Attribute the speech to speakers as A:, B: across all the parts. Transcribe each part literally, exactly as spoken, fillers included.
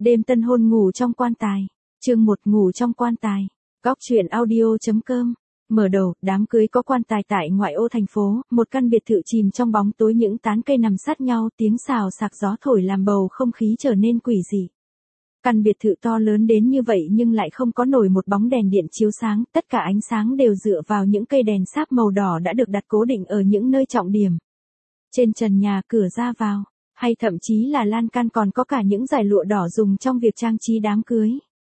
A: Đêm tân hôn ngủ trong quan tài. Chương một ngủ trong quan tài. Góc truyện audio.com. Mở đầu, đám cưới có quan tài tại ngoại ô thành phố, một căn biệt thự chìm trong bóng tối, những tán cây nằm sát nhau, tiếng xào xạc gió thổi làm bầu không khí trở nên quỷ dị. Căn biệt thự to lớn đến như vậy nhưng lại không có nổi một bóng đèn điện chiếu sáng, tất cả ánh sáng đều dựa vào những cây đèn sáp màu đỏ đã được đặt cố định ở những nơi trọng điểm. Trên trần nhà, cửa ra vào, hay thậm chí là lan can còn có cả những dải lụa đỏ dùng trong việc trang trí đám cưới.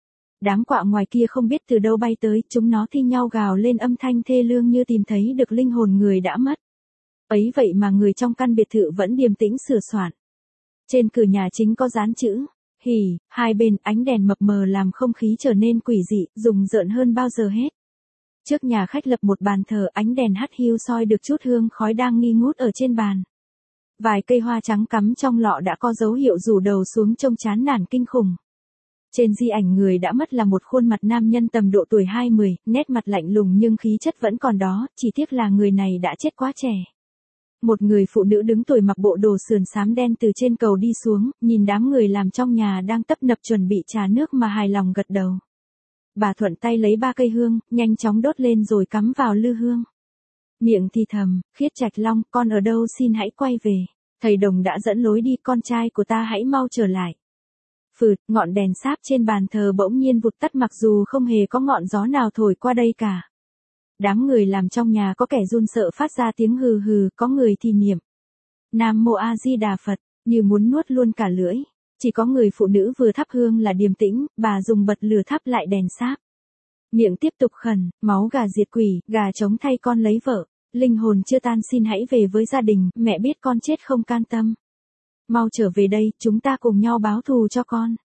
A: Đám quạ ngoài kia không biết từ đâu bay tới, chúng nó thi nhau gào lên âm thanh thê lương như tìm thấy được linh hồn người đã mất. Ấy vậy mà người trong căn biệt thự vẫn điềm tĩnh sửa soạn. Trên cửa nhà chính có dán chữ hỉ, hai bên ánh đèn mập mờ làm không khí trở nên quỷ dị, rùng rợn hơn bao giờ hết. Trước nhà khách lập một bàn thờ, ánh đèn hắt hiu soi được chút hương khói đang nghi ngút ở trên bàn. Vài cây hoa trắng cắm trong lọ đã có dấu hiệu rủ đầu xuống trông chán nản kinh khủng. Trên di ảnh người đã mất là một khuôn mặt nam nhân tầm độ tuổi hai mươi, nét mặt lạnh lùng nhưng khí chất vẫn còn đó, chỉ tiếc là người này đã chết quá trẻ. Một người phụ nữ đứng tuổi mặc bộ đồ sườn xám đen từ trên cầu đi xuống, nhìn đám người làm trong nhà đang tấp nập chuẩn bị trà nước mà hài lòng gật đầu. Bà thuận tay lấy ba cây hương, nhanh chóng đốt lên rồi cắm vào lư hương. Miệng thì thầm, Khiết Trạch Long, con ở đâu, xin hãy quay về. Thầy Đồng đã dẫn lối đi, con trai của ta hãy mau trở lại. Phượt, ngọn đèn sáp trên bàn thờ bỗng nhiên vụt tắt mặc dù không hề có ngọn gió nào thổi qua đây cả. Đám người làm trong nhà có kẻ run sợ phát ra tiếng hừ hừ, có người thì niệm Nam Mô A Di Đà Phật, như muốn nuốt luôn cả lưỡi. Chỉ có người phụ nữ vừa thắp hương là điềm tĩnh, bà dùng bật lửa thắp lại đèn sáp. Miệng tiếp tục khẩn, máu gà diệt quỷ, gà trống thay con lấy vợ. Linh hồn chưa tan xin hãy về với gia đình, mẹ biết con chết không can tâm. Mau trở về đây, chúng ta cùng nhau báo thù cho con.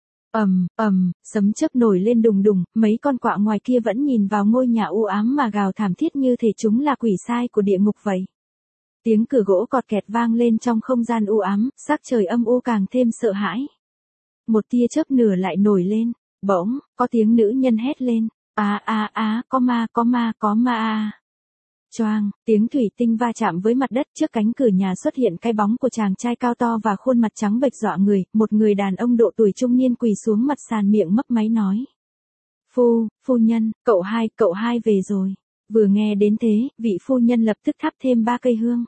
A: Ầm, ầm, sấm chớp nổi lên đùng đùng, mấy con quạ ngoài kia vẫn nhìn vào ngôi nhà u ám mà gào thảm thiết như thể chúng là quỷ sai của địa ngục vậy. Tiếng cửa gỗ cọt kẹt vang lên trong không gian u ám, sắc trời âm u càng thêm sợ hãi. Một tia chớp nửa lại nổi lên, bỗng, có tiếng nữ nhân hét lên, á á á, có ma, có ma, có ma a. Choang, tiếng thủy tinh va chạm với mặt đất, trước cánh cửa nhà xuất hiện cái bóng của chàng trai cao to và khuôn mặt trắng bệch dọa người, một người đàn ông độ tuổi trung niên quỳ xuống mặt sàn, miệng mấp máy nói. Phu, phu nhân, cậu hai, cậu hai về rồi. Vừa nghe đến thế, vị phu nhân lập tức thắp thêm ba cây hương.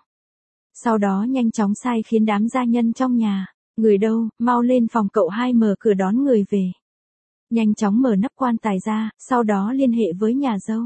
A: Sau đó nhanh chóng sai khiến đám gia nhân trong nhà, người đâu, mau lên phòng cậu hai mở cửa đón người về. Nhanh chóng mở nắp quan tài ra, sau đó liên hệ với nhà dâu.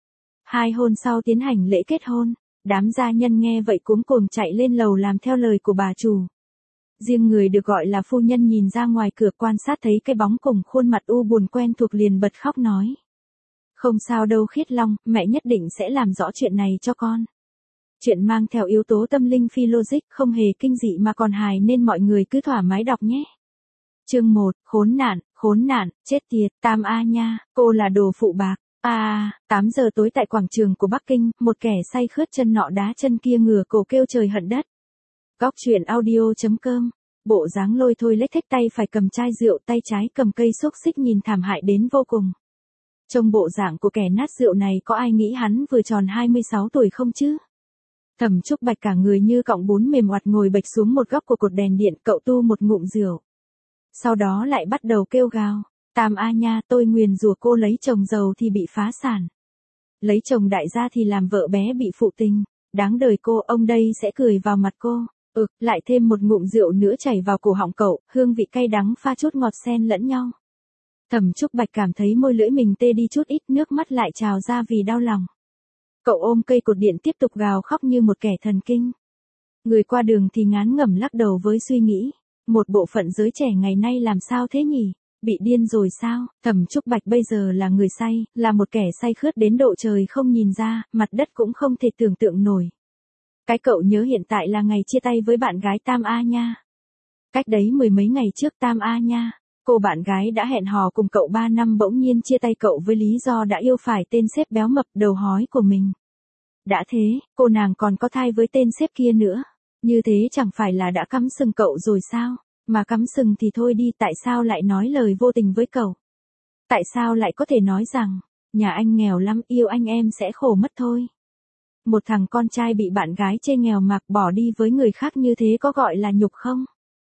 A: Hai hôm sau tiến hành lễ kết hôn, đám gia nhân nghe vậy cuống cuồng chạy lên lầu làm theo lời của bà chủ. Riêng người được gọi là phu nhân nhìn ra ngoài cửa quan sát thấy cái bóng cùng khuôn mặt u buồn quen thuộc liền bật khóc nói. Không sao đâu Khiết Long, mẹ nhất định sẽ làm rõ chuyện này cho con. Chuyện mang theo yếu tố tâm linh phi logic, không hề kinh dị mà còn hài nên mọi người cứ thoải mái đọc nhé. Chương một, khốn nạn, khốn nạn, chết tiệt, Tam A nha, cô là đồ phụ bạc. À, tám giờ tối tại quảng trường của Bắc Kinh, một kẻ say khướt chân nọ đá chân kia ngửa cổ kêu trời hận đất. Góc truyện audio.com. Bộ dáng lôi thôi lếch thếch, tay phải cầm chai rượu, tay trái cầm cây xúc xích, nhìn thảm hại đến vô cùng. Trông bộ dạng của kẻ nát rượu này có ai nghĩ hắn vừa tròn hai mươi sáu tuổi không chứ? Thẩm Trúc Bạch cả người như cọng bún mềm oặt ngồi bệch xuống một góc của cột đèn điện, cậu tu một ngụm rượu. Sau đó lại bắt đầu kêu gào. Tam A nha, tôi nguyền rủa cô lấy chồng giàu thì bị phá sản. Lấy chồng đại gia thì làm vợ bé bị phụ tình. Đáng đời cô, ông đây sẽ cười vào mặt cô. Ừ, lại thêm một ngụm rượu nữa chảy vào cổ họng cậu, hương vị cay đắng pha chút ngọt xen lẫn nhau. Thẩm Trúc Bạch cảm thấy môi lưỡi mình tê đi chút ít, nước mắt lại trào ra vì đau lòng. Cậu ôm cây cột điện tiếp tục gào khóc như một kẻ thần kinh. Người qua đường thì ngán ngẩm lắc đầu với suy nghĩ. Một bộ phận giới trẻ ngày nay làm sao thế nhỉ? Bị điên rồi sao? Thẩm Trúc Bạch bây giờ là người say, là một kẻ say khướt đến độ trời không nhìn ra, mặt đất cũng không thể tưởng tượng nổi. Cái cậu nhớ hiện tại là ngày chia tay với bạn gái Tam A nha. Cách đấy mười mấy ngày trước Tam A nha, cô bạn gái đã hẹn hò cùng cậu ba năm bỗng nhiên chia tay cậu với lý do đã yêu phải tên sếp béo mập đầu hói của mình. Đã thế, cô nàng còn có thai với tên sếp kia nữa. Như thế chẳng phải là đã cắm sừng cậu rồi sao? Mà cắm sừng thì thôi đi, tại sao lại nói lời vô tình với cậu? Tại sao lại có thể nói rằng, nhà anh nghèo lắm, yêu anh em sẽ khổ mất thôi. Một thằng con trai bị bạn gái chê nghèo mạc bỏ đi với người khác như thế có gọi là nhục không?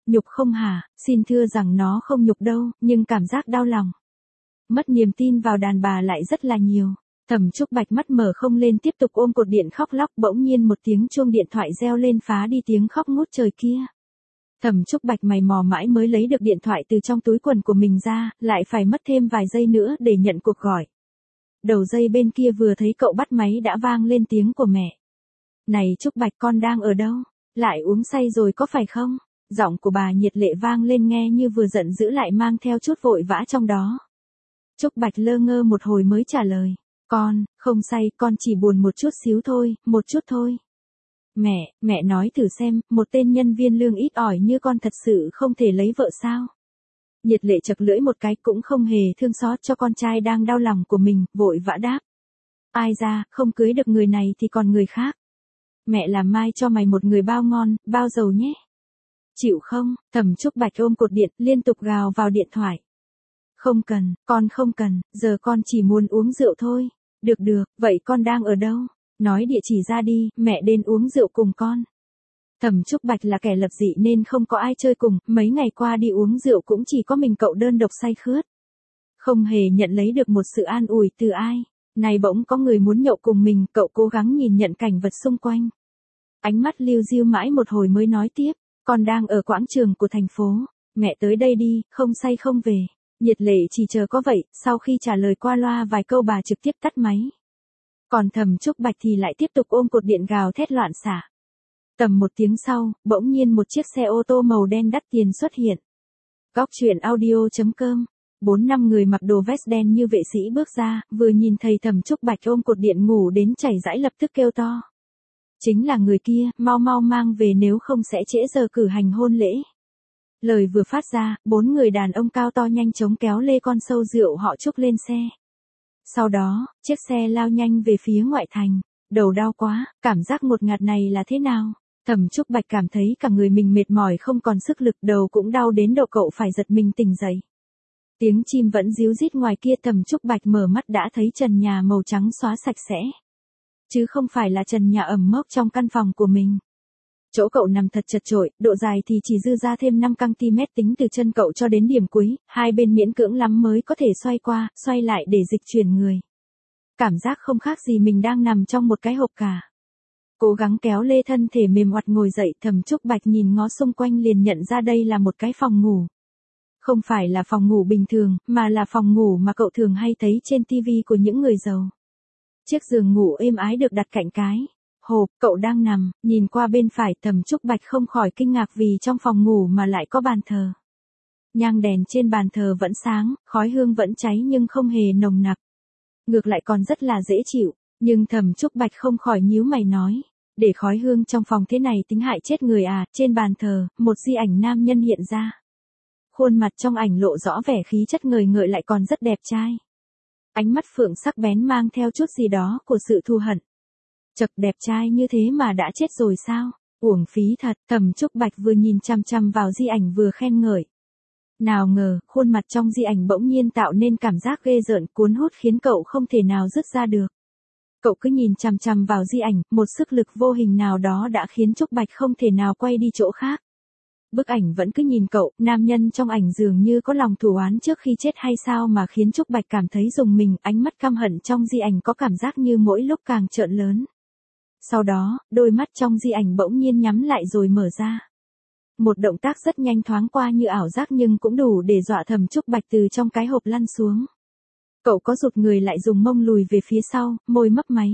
A: Nhục không hả, xin thưa rằng nó không nhục đâu, nhưng cảm giác đau lòng. Mất niềm tin vào đàn bà lại rất là nhiều. Thẩm Trúc Bạch mắt mở không lên tiếp tục ôm cột điện khóc lóc, bỗng nhiên một tiếng chuông điện thoại reo lên phá đi tiếng khóc ngút trời kia. Thẩm Trúc Bạch mày mò mãi mới lấy được điện thoại từ trong túi quần của mình ra, lại phải mất thêm vài giây nữa để nhận cuộc gọi. Đầu dây bên kia vừa thấy cậu bắt máy đã vang lên tiếng của mẹ. Này Trúc Bạch, con đang ở đâu? Lại uống say rồi có phải không? Giọng của bà nhiệt lệ vang lên nghe như vừa giận dữ lại mang theo chút vội vã trong đó. Trúc Bạch lơ ngơ một hồi mới trả lời. Con, không say, con chỉ buồn một chút xíu thôi, một chút thôi. Mẹ, mẹ nói thử xem, một tên nhân viên lương ít ỏi như con thật sự không thể lấy vợ sao? Nhiệt lệ chật lưỡi một cái cũng không hề thương xót cho con trai đang đau lòng của mình, vội vã đáp. Ai ra, không cưới được người này thì còn người khác. Mẹ làm mai cho mày một người bao ngon, bao giàu nhé. Chịu không? Thẩm Trúc Bạch ôm cột điện, liên tục gào vào điện thoại. Không cần, con không cần, giờ con chỉ muốn uống rượu thôi. Được được, vậy con đang ở đâu? Nói địa chỉ ra đi, mẹ đến uống rượu cùng con. Thẩm Trúc Bạch là kẻ lập dị nên không có ai chơi cùng, mấy ngày qua đi uống rượu cũng chỉ có mình cậu đơn độc say khướt. Không hề nhận lấy được một sự an ủi từ ai. Này bỗng có người muốn nhậu cùng mình, cậu cố gắng nhìn nhận cảnh vật xung quanh. Ánh mắt liêu diêu mãi một hồi mới nói tiếp, con đang ở quảng trường của thành phố, mẹ tới đây đi, không say không về. Nhiệt lệ chỉ chờ có vậy, sau khi trả lời qua loa vài câu bà trực tiếp tắt máy. Còn Thẩm Trúc Bạch thì lại tiếp tục ôm cột điện gào thét loạn xạ. Tầm một tiếng sau, bỗng nhiên một chiếc xe ô tô màu đen đắt tiền xuất hiện. Góc truyện audio chấm com. Bốn năm người mặc đồ vest đen như vệ sĩ bước ra, vừa nhìn thấy Thẩm Trúc Bạch ôm cột điện ngủ đến chảy rãi lập tức kêu to. Chính là người kia, mau mau mang về nếu không sẽ trễ giờ cử hành hôn lễ. Lời vừa phát ra, bốn người đàn ông cao to nhanh chóng kéo lê con sâu rượu họ Trúc lên xe. Sau đó, chiếc xe lao nhanh về phía ngoại thành. Đầu đau quá, cảm giác ngột ngạt này là thế nào? Thẩm Trúc Bạch cảm thấy cả người mình mệt mỏi không còn sức lực, đầu cũng đau đến độ cậu phải giật mình tỉnh dậy. Tiếng chim vẫn ríu rít ngoài kia, Thẩm Trúc Bạch mở mắt đã thấy trần nhà màu trắng xóa sạch sẽ. Chứ không phải là trần nhà ẩm mốc trong căn phòng của mình. Chỗ cậu nằm thật chật chội, độ dài thì chỉ dư ra thêm năm xăng-ti-mét tính từ chân cậu cho đến điểm cuối, hai bên miễn cưỡng lắm mới có thể xoay qua, xoay lại để dịch chuyển người. Cảm giác không khác gì mình đang nằm trong một cái hộp cả. Cố gắng kéo lê thân thể mềm oặt ngồi dậy, Thẩm Trúc Bạch nhìn ngó xung quanh liền nhận ra đây là một cái phòng ngủ. Không phải là phòng ngủ bình thường, mà là phòng ngủ mà cậu thường hay thấy trên tivi của những người giàu. Chiếc giường ngủ êm ái được đặt cạnh cái hộp cậu đang nằm, nhìn qua bên phải, Thẩm Trúc Bạch không khỏi kinh ngạc vì trong phòng ngủ mà lại có bàn thờ. Nhang đèn trên bàn thờ vẫn sáng, khói hương vẫn cháy nhưng không hề nồng nặc. Ngược lại còn rất là dễ chịu, nhưng Thẩm Trúc Bạch không khỏi nhíu mày nói, để khói hương trong phòng thế này tính hại chết người à? Trên bàn thờ, một di ảnh nam nhân hiện ra. Khuôn mặt trong ảnh lộ rõ vẻ khí chất ngời ngợi lại còn rất đẹp trai. Ánh mắt phượng sắc bén mang theo chút gì đó của sự thù hận. Chật, đẹp trai như thế mà đã chết rồi sao? Uổng phí thật. Thẩm Trúc Bạch vừa nhìn chăm chăm vào di ảnh vừa khen ngợi. Nào ngờ, khuôn mặt trong di ảnh bỗng nhiên tạo nên cảm giác ghê rợn cuốn hút khiến cậu không thể nào dứt ra được. Cậu cứ nhìn chăm chăm vào di ảnh, một sức lực vô hình nào đó đã khiến Trúc Bạch không thể nào quay đi chỗ khác. Bức ảnh vẫn cứ nhìn cậu, nam nhân trong ảnh dường như có lòng thù oán trước khi chết hay sao mà khiến Trúc Bạch cảm thấy rùng mình, ánh mắt căm hận trong di ảnh có cảm giác như mỗi lúc càng trợn lớn. Sau đó, đôi mắt trong di ảnh bỗng nhiên nhắm lại rồi mở ra. Một động tác rất nhanh thoáng qua như ảo giác nhưng cũng đủ để dọa Thẩm Trúc Bạch từ trong cái hộp lăn xuống. Cậu có rụt người lại dùng mông lùi về phía sau, môi mấp máy.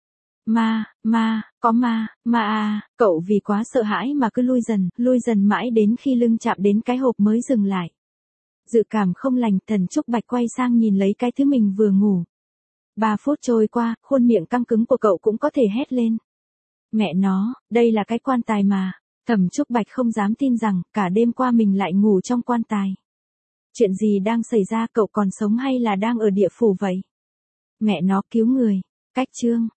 A: Ma, ma, có ma, ma à, cậu vì quá sợ hãi mà cứ lui dần, lui dần mãi đến khi lưng chạm đến cái hộp mới dừng lại. Dự cảm không lành, Thẩm Trúc Bạch quay sang nhìn lấy cái thứ mình vừa ngủ. Ba phút trôi qua, khuôn miệng căng cứng của cậu cũng có thể hét lên. Mẹ nó, đây là cái quan tài mà. Thẩm Trúc Bạch không dám tin rằng, cả đêm qua mình lại ngủ trong quan tài. Chuyện gì đang xảy ra, cậu còn sống hay là đang ở địa phủ vậy? Mẹ nó, cứu người. Cách chương.